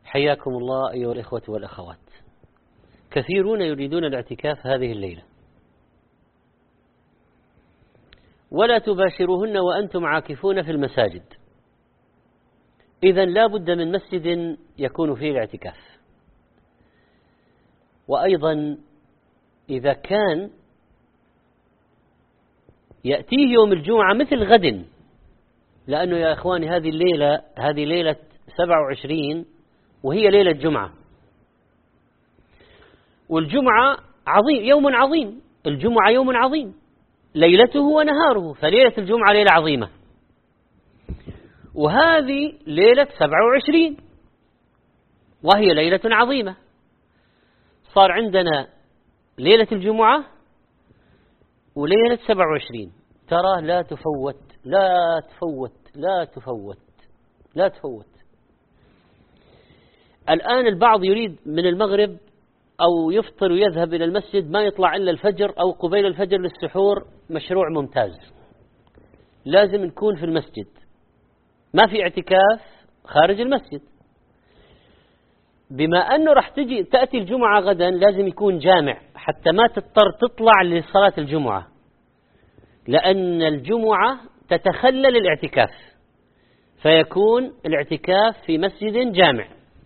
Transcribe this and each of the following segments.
حياكم الله أيها الإخوة والأخوات. كثيرون يريدون الاعتكاف هذه الليلة، ولا تباشروهن وأنتم عاكفون في المساجد، إذن لا بد من مسجد يكون فيه الاعتكاف. وأيضا إذا كان يأتيه يوم الجمعة مثل غد، لأنه يا إخواني هذه ليلة 27 وهي ليلة جمعة، والجمعة عظيم، يوم عظيم، الجمعة يوم عظيم ليلته ونهاره، فليلة الجمعة ليلة عظيمة، وهذه ليلة 27 وهي ليلة عظيمة. صار عندنا ليلة الجمعة وليلة 27، ترى لا تفوت لا تفوت لا تفوت لا تفوت. الآن البعض يريد من المغرب أو يفطر ويذهب إلى المسجد ما يطلع إلا الفجر أو قبيل الفجر للسحور، مشروع ممتاز، لازم نكون في المسجد، ما في اعتكاف خارج المسجد. بما أنه راح تأتي الجمعة غدا لازم يكون جامع حتى ما تضطر تطلع لصلاة الجمعة، لأن الجمعة تتخلل الاعتكاف، فيكون الاعتكاف في مسجد جامع.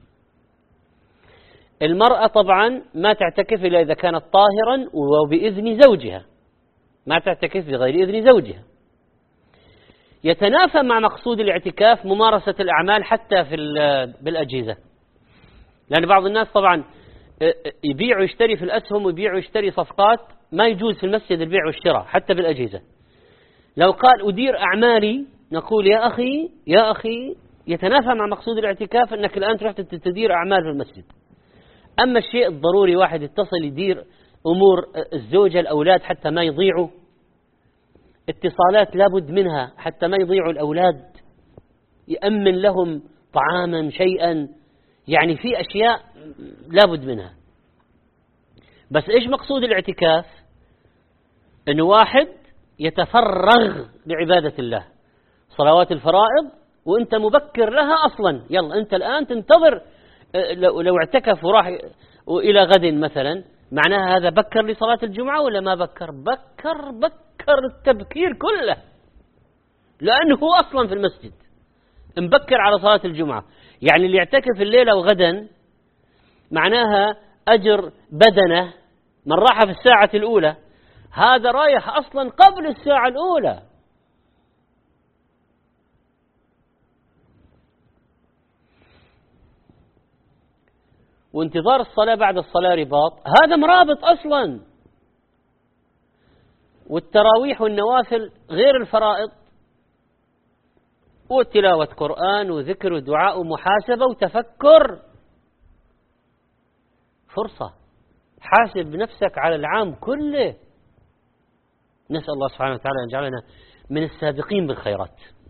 المرأة طبعا ما تعتكف إلا إذا كانت طاهرا وبإذن زوجها، ما تعتكف بغير إذن زوجها. يتنافى مع مقصود الاعتكاف ممارسة الأعمال حتى بالأجهزة، لأن بعض الناس طبعا يبيع ويشتري في الأسهم ويبيع ويشتري صفقات، ما يجوز في المسجد البيع والشراء حتى بالأجهزة. لو قال أدير أعمالي نقول يا أخي يتنافى مع مقصود الاعتكاف أنك الآن تروح تدير أعمال في المسجد. أما الشيء الضروري واحد يتصل يدير أمور الزوجة الأولاد حتى ما يضيعوا، اتصالات لابد منها حتى ما يضيعوا الأولاد، يأمن لهم طعاما شيئا، يعني في أشياء لابد منها. بس إيش مقصود الاعتكاف؟ إنه واحد يتفرغ لعبادة الله، صلوات الفرائض وأنت مبكر لها أصلا، يلا أنت الآن تنتظر. لو اعتكف وراح إلى غد مثلا، معناها هذا بكر لصلاة الجمعة ولا ما بكر؟ بكر التبكير كله، لأنه هو أصلا في المسجد مبكر على صلاة الجمعة. يعني اللي يعتكف الليلة وغدا معناها أجر بدنه من راح في الساعة الأولى، هذا رايح أصلا قبل الساعة الأولى. وانتظار الصلاة بعد الصلاة رباط، هذا مرابط أصلا. والتراويح والنوافل غير الفرائض، وتلاوة قرآن وذكر ودعاء ومحاسبة وتفكر، فرصة حاسب نفسك على العام كله. نسأل الله سبحانه وتعالى أن يجعلنا من السابقين بالخيرات.